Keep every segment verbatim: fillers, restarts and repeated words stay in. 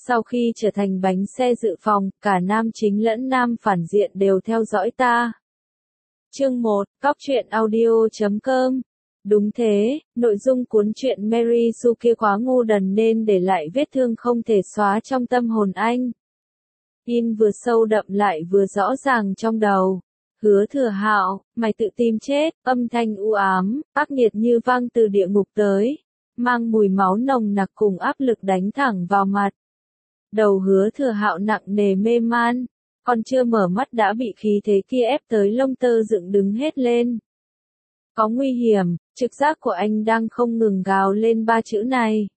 Sau khi trở thành bánh xe dự phòng, cả nam chính lẫn nam phản diện đều theo dõi ta. Chương một, Cóc truyện audio chấm com. Đúng thế, nội dung cuốn truyện Mary Sue kia quá ngu đần nên để lại vết thương không thể xóa trong tâm hồn anh. In vừa sâu đậm lại vừa rõ ràng trong đầu. Hứa Thừa Hạo, mày tự tìm chết, âm thanh u ám, ác nghiệt như vang từ địa ngục tới, mang mùi máu nồng nặc cùng áp lực đánh thẳng vào mặt. Đầu Hứa Thừa Hạo nặng nề mê man, còn chưa mở mắt đã bị khí thế kia ép tới lông tơ dựng đứng hết lên. Có nguy hiểm, trực giác của anh đang không ngừng gào lên ba chữ này.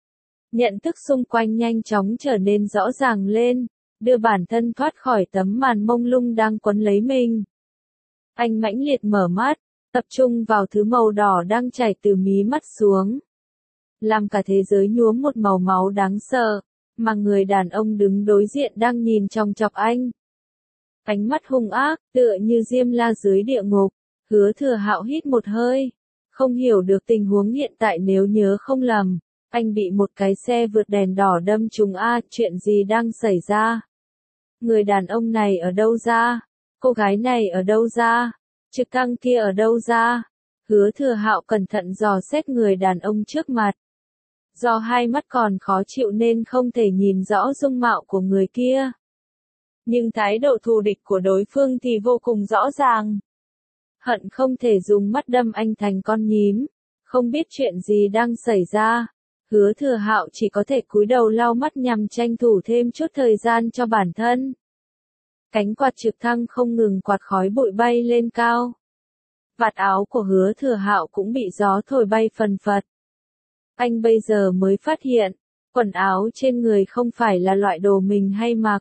Nhận thức xung quanh nhanh chóng trở nên rõ ràng lên, đưa bản thân thoát khỏi tấm màn mông lung đang quấn lấy mình. Anh mãnh liệt mở mắt, tập trung vào thứ màu đỏ đang chảy từ mí mắt xuống. Làm cả thế giới nhuốm một màu máu đáng sợ, mà người đàn ông đứng đối diện đang nhìn chòng chọc anh. Ánh mắt hung ác, tựa như diêm la dưới địa ngục. Hứa Thừa Hạo hít một hơi, không hiểu được tình huống hiện tại. Nếu nhớ không lầm, anh bị một cái xe vượt đèn đỏ đâm trúng a, chuyện gì đang xảy ra? Người đàn ông này ở đâu ra? Cô gái này ở đâu ra? Trực căng kia ở đâu ra? Hứa Thừa Hạo cẩn thận dò xét người đàn ông trước mặt. Do hai mắt còn khó chịu nên không thể nhìn rõ dung mạo của người kia. Nhưng thái độ thù địch của đối phương thì vô cùng rõ ràng. Hận không thể dùng mắt đâm anh thành con nhím. Không biết chuyện gì đang xảy ra. Hứa Thừa Hạo chỉ có thể cúi đầu lau mắt nhằm tranh thủ thêm chút thời gian cho bản thân. Cánh quạt trực thăng không ngừng quạt khói bụi bay lên cao. Vạt áo của Hứa Thừa Hạo cũng bị gió thổi bay phần phật. Anh bây giờ mới phát hiện, quần áo trên người không phải là loại đồ mình hay mặc.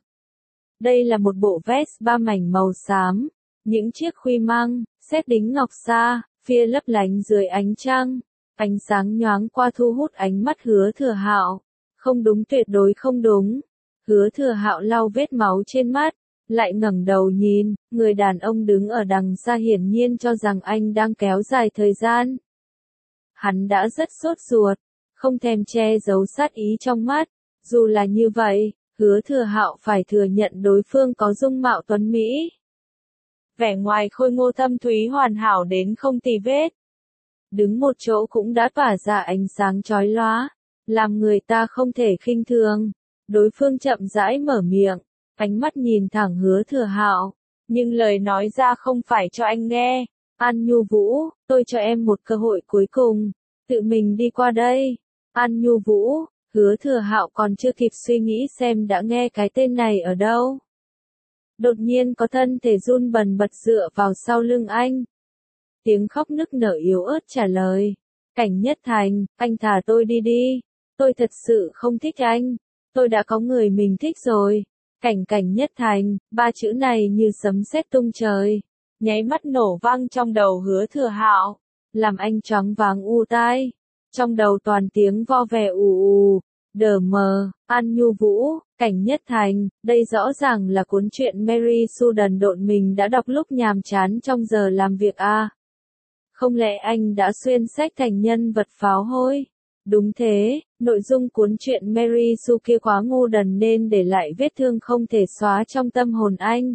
Đây là một bộ vest ba mảnh màu xám, những chiếc khuy mang, sét đính ngọc sa, phia lấp lánh dưới ánh trăng. Ánh sáng nhoáng qua thu hút ánh mắt Hứa Thừa Hạo. Không đúng, tuyệt đối không đúng. Hứa Thừa Hạo lau vết máu trên mắt, lại ngẩng đầu nhìn, người đàn ông đứng ở đằng xa hiển nhiên cho rằng anh đang kéo dài thời gian. Hắn đã rất sốt ruột, không thèm che giấu sát ý trong mắt. Dù là như vậy, Hứa Thừa Hạo phải thừa nhận đối phương có dung mạo tuấn mỹ. Vẻ ngoài khôi ngô thâm thúy hoàn hảo đến không tì vết. Đứng một chỗ cũng đã tỏa ra ánh sáng chói lóa, làm người ta không thể khinh thường. Đối phương chậm rãi mở miệng, ánh mắt nhìn thẳng Hứa Thừa Hạo, nhưng lời nói ra không phải cho anh nghe. An Nhu Vũ, tôi cho em một cơ hội cuối cùng, tự mình đi qua đây. An Nhu Vũ, Hứa Thừa Hạo còn chưa kịp suy nghĩ xem đã nghe cái tên này ở đâu. Đột nhiên có thân thể run bần bật dựa vào sau lưng anh. Tiếng khóc nức nở yếu ớt trả lời. Cảnh Nhất Thành, anh thả tôi đi đi. Tôi thật sự không thích anh. Tôi đã có người mình thích rồi. Cảnh Cảnh Nhất Thành, ba chữ này như sấm sét tung trời. Nháy mắt nổ vang trong đầu Hứa Thừa Hạo, làm anh choáng váng u tai. Trong đầu toàn tiếng vo ve ù ù, đờ mờ, An Nhu Vũ, Cảnh Nhất Thành, đây rõ ràng là cuốn truyện Mary Sue đần độn mình đã đọc lúc nhàm chán trong giờ làm việc a. À? Không lẽ anh đã xuyên sách thành nhân vật pháo hôi? Đúng thế, nội dung cuốn truyện Mary Sue kia quá ngu đần nên để lại vết thương không thể xóa trong tâm hồn anh.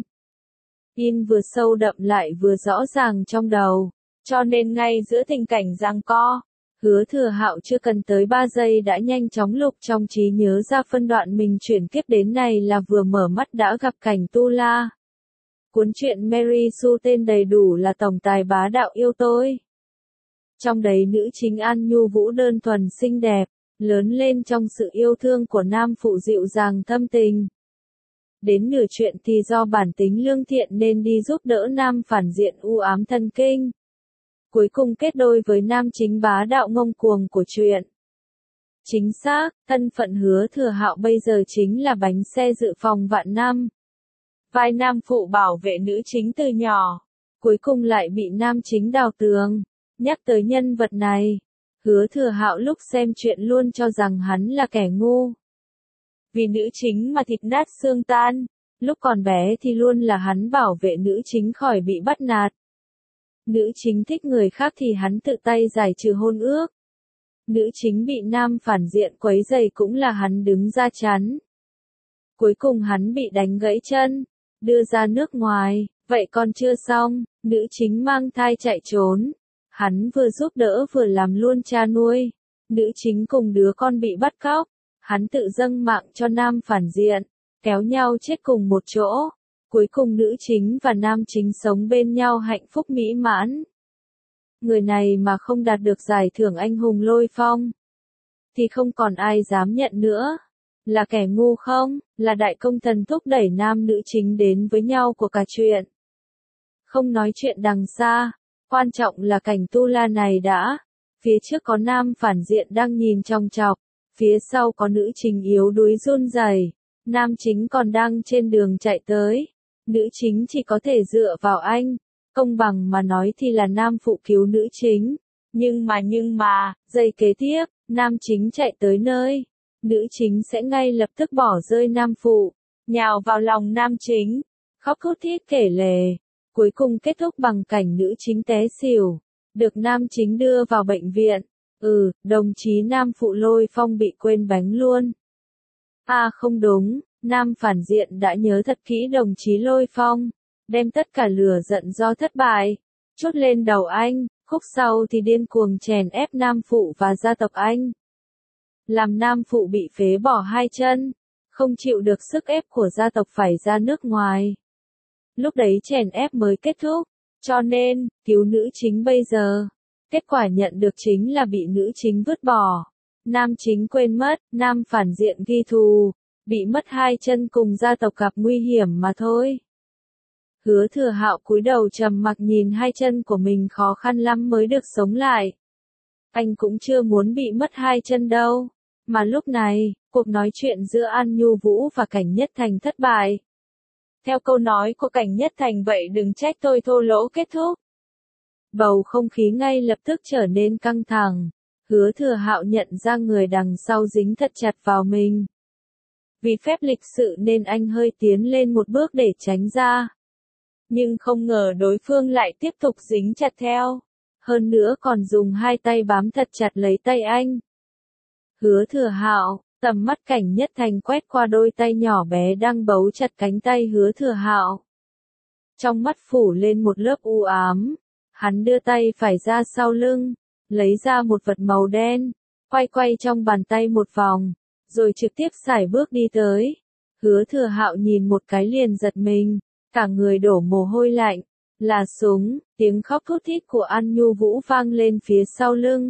In vừa sâu đậm lại vừa rõ ràng trong đầu, cho nên ngay giữa tình cảnh giằng co, Hứa Thừa Hạo chưa cần tới ba giây đã nhanh chóng lục trong trí nhớ ra phân đoạn mình chuyển kiếp đến này là vừa mở mắt đã gặp cảnh Tu La. Cuốn truyện Mary Sue tên đầy đủ là Tổng tài bá đạo yêu tôi. Trong đấy nữ chính An Nhu Vũ đơn thuần xinh đẹp, lớn lên trong sự yêu thương của nam phụ dịu dàng thâm tình. Đến nửa chuyện thì do bản tính lương thiện nên đi giúp đỡ nam phản diện u ám thần kinh. Cuối cùng kết đôi với nam chính bá đạo ngông cuồng của truyện. Chính xác, thân phận Hứa Thừa Hạo bây giờ chính là bánh xe dự phòng vạn năm. Vai nam phụ bảo vệ nữ chính từ nhỏ, cuối cùng lại bị nam chính đào tường. Nhắc tới nhân vật này, Hứa Thừa Hạo lúc xem chuyện luôn cho rằng hắn là kẻ ngu. Vì nữ chính mà thịt nát xương tan, lúc còn bé thì luôn là hắn bảo vệ nữ chính khỏi bị bắt nạt. Nữ chính thích người khác thì hắn tự tay giải trừ hôn ước. Nữ chính bị nam phản diện quấy rầy cũng là hắn đứng ra chắn. Cuối cùng hắn bị đánh gãy chân, đưa ra nước ngoài, vậy còn chưa xong, nữ chính mang thai chạy trốn. Hắn vừa giúp đỡ vừa làm luôn cha nuôi. Nữ chính cùng đứa con bị bắt cóc, hắn tự dâng mạng cho nam phản diện, kéo nhau chết cùng một chỗ. Cuối cùng nữ chính và nam chính sống bên nhau hạnh phúc mỹ mãn. Người này mà không đạt được giải thưởng anh hùng Lôi Phong, thì không còn ai dám nhận nữa. Là kẻ ngu không, là đại công thần thúc đẩy nam nữ chính đến với nhau của cả chuyện. Không nói chuyện đằng xa, quan trọng là cảnh tu la này đã. Phía trước có nam phản diện đang nhìn chòng chọc, phía sau có nữ chính yếu đuối run rẩy, nam chính còn đang trên đường chạy tới. Nữ chính chỉ có thể dựa vào anh, công bằng mà nói thì là nam phụ cứu nữ chính. Nhưng mà nhưng mà, giây kế tiếp, nam chính chạy tới nơi, nữ chính sẽ ngay lập tức bỏ rơi nam phụ, nhào vào lòng nam chính, khóc thút thít kể lể. Cuối cùng kết thúc bằng cảnh nữ chính té xỉu, được nam chính đưa vào bệnh viện. Ừ, đồng chí nam phụ Lôi Phong bị quên bánh luôn. À không đúng, nam phản diện đã nhớ thật kỹ đồng chí Lôi Phong, đem tất cả lửa giận do thất bại, trút lên đầu anh, khúc sau thì điên cuồng chèn ép nam phụ và gia tộc anh. Làm nam phụ bị phế bỏ hai chân, không chịu được sức ép của gia tộc phải ra nước ngoài. Lúc đấy chèn ép mới kết thúc, cho nên, cứu nữ chính bây giờ. Kết quả nhận được chính là bị nữ chính vứt bỏ. Nam chính quên mất, nam phản diện ghi thù, bị mất hai chân cùng gia tộc gặp nguy hiểm mà thôi. Hứa Thừa Hạo cúi đầu trầm mặc nhìn hai chân của mình khó khăn lắm mới được sống lại. Anh cũng chưa muốn bị mất hai chân đâu. Mà lúc này, cuộc nói chuyện giữa An Nhu Vũ và Cảnh Nhất Thành thất bại. Theo câu nói của Cảnh Nhất Thành vậy đừng trách tôi thô lỗ kết thúc. Bầu không khí ngay lập tức trở nên căng thẳng. Hứa Thừa Hạo nhận ra người đằng sau dính thật chặt vào mình. Vì phép lịch sự nên anh hơi tiến lên một bước để tránh ra. Nhưng không ngờ đối phương lại tiếp tục dính chặt theo. Hơn nữa còn dùng hai tay bám thật chặt lấy tay anh. Hứa Thừa Hạo, tầm mắt Cảnh Nhất Thành quét qua đôi tay nhỏ bé đang bấu chặt cánh tay Hứa Thừa Hạo. Trong mắt phủ lên một lớp u ám. Hắn đưa tay phải ra sau lưng, lấy ra một vật màu đen, quay quay trong bàn tay một vòng, rồi trực tiếp sải bước đi tới. Hứa Thừa Hạo nhìn một cái liền giật mình, cả người đổ mồ hôi lạnh. Là súng, tiếng khóc thút thít của An Nhu Vũ vang lên phía sau lưng.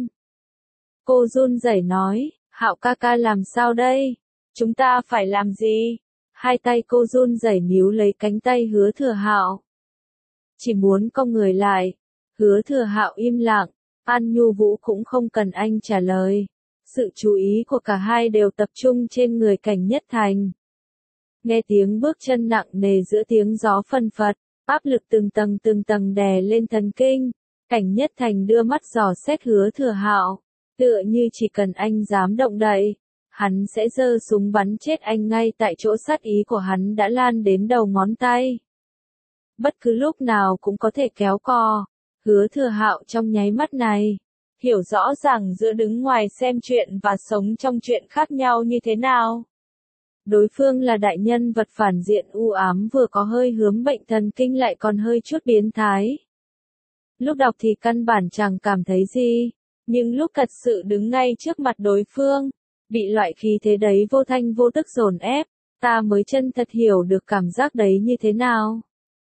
Cô run rẩy nói, Hạo ca ca làm sao đây? Chúng ta phải làm gì? Hai tay cô run rẩy níu lấy cánh tay Hứa Thừa Hạo. Chỉ muốn cong người lại. Hứa Thừa Hạo im lặng, An Nhu Vũ cũng không cần anh trả lời. Sự chú ý của cả hai đều tập trung trên người Cảnh Nhất Thành. Nghe tiếng bước chân nặng nề giữa tiếng gió phân phật, áp lực từng tầng từng tầng đè lên thần kinh. Cảnh Nhất Thành đưa mắt dò xét Hứa Thừa Hạo, tựa như chỉ cần anh dám động đậy, hắn sẽ giơ súng bắn chết anh ngay tại chỗ. Sát ý của hắn đã lan đến đầu ngón tay. Bất cứ lúc nào cũng có thể kéo co. Hứa Thừa Hạo trong nháy mắt này, hiểu rõ ràng giữa đứng ngoài xem chuyện và sống trong chuyện khác nhau như thế nào. Đối phương là đại nhân vật phản diện u ám vừa có hơi hướng bệnh thần kinh lại còn hơi chút biến thái. Lúc đọc thì căn bản chẳng cảm thấy gì, nhưng lúc thật sự đứng ngay trước mặt đối phương, bị loại khí thế đấy vô thanh vô tức dồn ép, ta mới chân thật hiểu được cảm giác đấy như thế nào.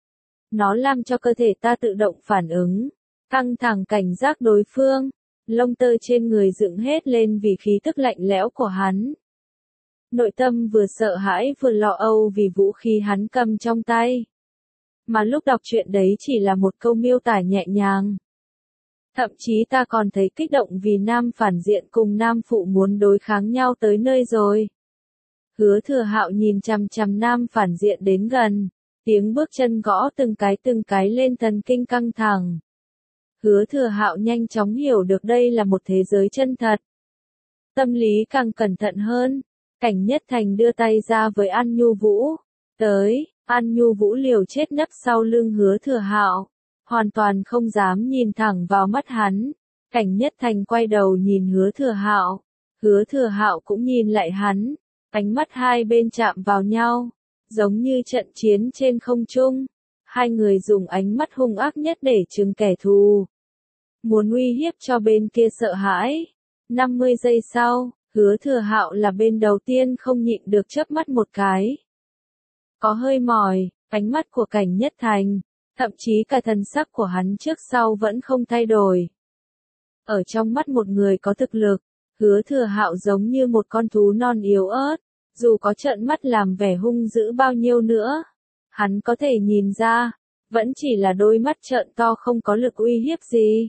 Nó làm cho cơ thể ta tự động phản ứng, căng thẳng cảnh giác đối phương, lông tơ trên người dựng hết lên vì khí tức lạnh lẽo của hắn. Nội tâm vừa sợ hãi vừa lo âu vì vũ khí hắn cầm trong tay. Mà lúc đọc chuyện đấy chỉ là một câu miêu tả nhẹ nhàng. Thậm chí ta còn thấy kích động vì nam phản diện cùng nam phụ muốn đối kháng nhau tới nơi rồi. Hứa Thừa Hạo nhìn chằm chằm nam phản diện đến gần. Tiếng bước chân gõ từng cái từng cái lên thần kinh căng thẳng. Hứa Thừa Hạo nhanh chóng hiểu được đây là một thế giới chân thật. Tâm lý càng cẩn thận hơn. Cảnh Nhất Thành đưa tay ra với An Nhu Vũ. Tới, An Nhu Vũ liều chết nấp sau lưng Hứa Thừa Hạo, hoàn toàn không dám nhìn thẳng vào mắt hắn. Cảnh Nhất Thành quay đầu nhìn Hứa Thừa Hạo. Hứa Thừa Hạo cũng nhìn lại hắn. Ánh mắt hai bên chạm vào nhau, giống như trận chiến trên không trung. Hai người dùng ánh mắt hung ác nhất để trừng kẻ thù. Muốn uy hiếp cho bên kia sợ hãi. năm mươi giây sau, Hứa Thừa Hạo là bên đầu tiên không nhịn được chớp mắt một cái. Có hơi mỏi, ánh mắt của Cảnh Nhất Thành, thậm chí cả thần sắc của hắn trước sau vẫn không thay đổi. Ở trong mắt một người có thực lực, Hứa Thừa Hạo giống như một con thú non yếu ớt, dù có trợn mắt làm vẻ hung dữ bao nhiêu nữa, hắn có thể nhìn ra, vẫn chỉ là đôi mắt trợn to không có lực uy hiếp gì.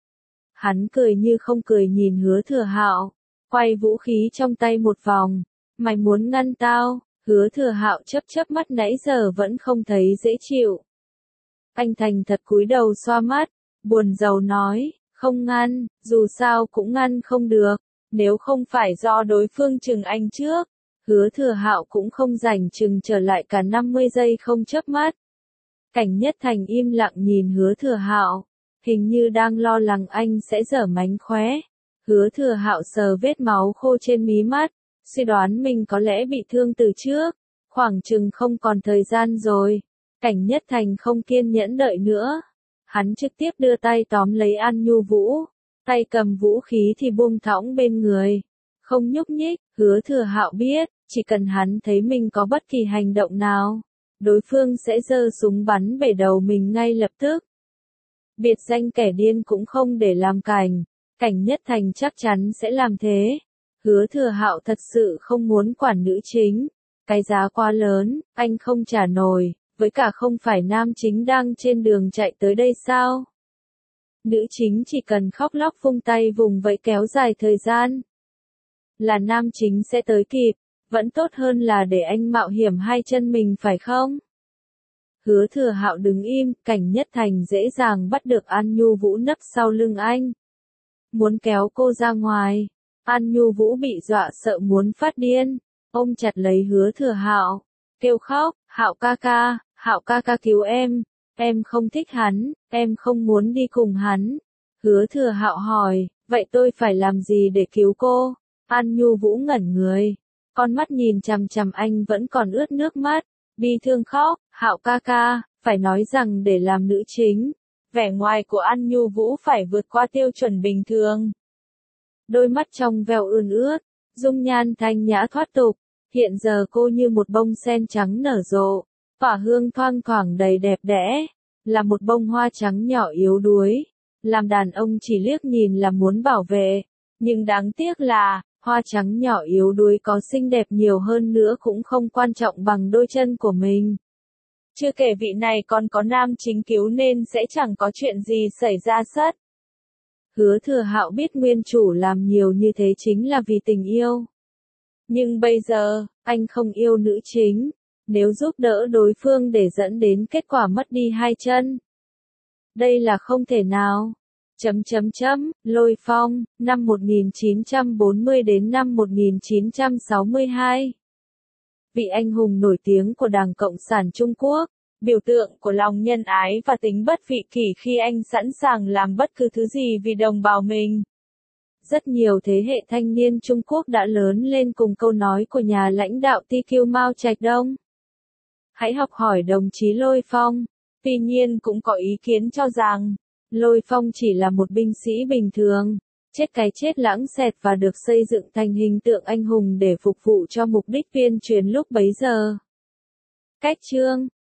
Hắn cười như không cười nhìn Hứa Thừa Hạo, quay vũ khí trong tay một vòng, mày muốn ngăn tao? Hứa Thừa Hạo chớp chớp mắt nãy giờ vẫn không thấy dễ chịu. Anh thành thật cúi đầu xoa mắt, buồn rầu nói, không ngăn, dù sao cũng ngăn không được, nếu không phải do đối phương chừng anh trước, Hứa Thừa Hạo cũng không rảnh chừng trở lại cả năm mươi giây không chớp mắt. Cảnh Nhất Thành im lặng nhìn Hứa Thừa Hạo, hình như đang lo lắng anh sẽ giở mánh khóe. Hứa Thừa Hạo sờ vết máu khô trên mí mắt, suy đoán mình có lẽ bị thương từ trước, khoảng chừng không còn thời gian rồi. Cảnh Nhất Thành không kiên nhẫn đợi nữa, hắn trực tiếp đưa tay tóm lấy An Nhu Vũ, tay cầm vũ khí thì buông thõng bên người, không nhúc nhích. Hứa Thừa Hạo biết, chỉ cần hắn thấy mình có bất kỳ hành động nào, đối phương sẽ giơ súng bắn bể đầu mình ngay lập tức. Biệt danh kẻ điên cũng không để làm cảnh, Cảnh Nhất Thành chắc chắn sẽ làm thế. Hứa Thừa Hạo thật sự không muốn quản nữ chính, cái giá quá lớn, anh không trả nổi, với cả không phải nam chính đang trên đường chạy tới đây sao? Nữ chính chỉ cần khóc lóc vung tay vùng vẫy kéo dài thời gian, là nam chính sẽ tới kịp, vẫn tốt hơn là để anh mạo hiểm hai chân mình phải không? Hứa Thừa Hạo đứng im, Cảnh Nhất Thành dễ dàng bắt được An Nhu Vũ nấp sau lưng anh, muốn kéo cô ra ngoài. An Nhu Vũ bị dọa sợ muốn phát điên, ôm chặt lấy Hứa Thừa Hạo, kêu khóc, Hạo ca ca, Hạo ca ca cứu em, em không thích hắn, em không muốn đi cùng hắn. Hứa Thừa Hạo hỏi, vậy tôi phải làm gì để cứu cô? An Nhu Vũ ngẩn người, con mắt nhìn chằm chằm anh vẫn còn ướt nước mắt, bi thương khóc, Hạo ca ca, phải nói rằng để làm nữ chính, vẻ ngoài của An Nhu Vũ phải vượt qua tiêu chuẩn bình thường. Đôi mắt trong veo ươn ướt, dung nhan thanh nhã thoát tục, hiện giờ cô như một bông sen trắng nở rộ, tỏa hương thoang thoảng đầy đẹp đẽ, là một bông hoa trắng nhỏ yếu đuối, làm đàn ông chỉ liếc nhìn là muốn bảo vệ, nhưng đáng tiếc là, hoa trắng nhỏ yếu đuối có xinh đẹp nhiều hơn nữa cũng không quan trọng bằng đôi chân của mình. Chưa kể vị này còn có nam chính cứu nên sẽ chẳng có chuyện gì xảy ra sất. Hứa Thừa Hạo biết nguyên chủ làm nhiều như thế chính là vì tình yêu. Nhưng bây giờ, anh không yêu nữ chính, nếu giúp đỡ đối phương để dẫn đến kết quả mất đi hai chân. Đây là không thể nào. Chấm chấm chấm, Lôi Phong, năm một nghìn chín trăm bốn mươi đến năm một nghìn chín trăm sáu mươi hai. Vị anh hùng nổi tiếng của Đảng Cộng sản Trung Quốc, biểu tượng của lòng nhân ái và tính bất vị kỷ khi anh sẵn sàng làm bất cứ thứ gì vì đồng bào mình. Rất nhiều thế hệ thanh niên Trung Quốc đã lớn lên cùng câu nói của nhà lãnh đạo Ti Kiêu Mao Trạch Đông. Hãy học hỏi đồng chí Lôi Phong. Tuy nhiên cũng có ý kiến cho rằng, Lôi Phong chỉ là một binh sĩ bình thường, chết cái chết lãng xẹt và được xây dựng thành hình tượng anh hùng để phục vụ cho mục đích tuyên truyền lúc bấy giờ. Cách chương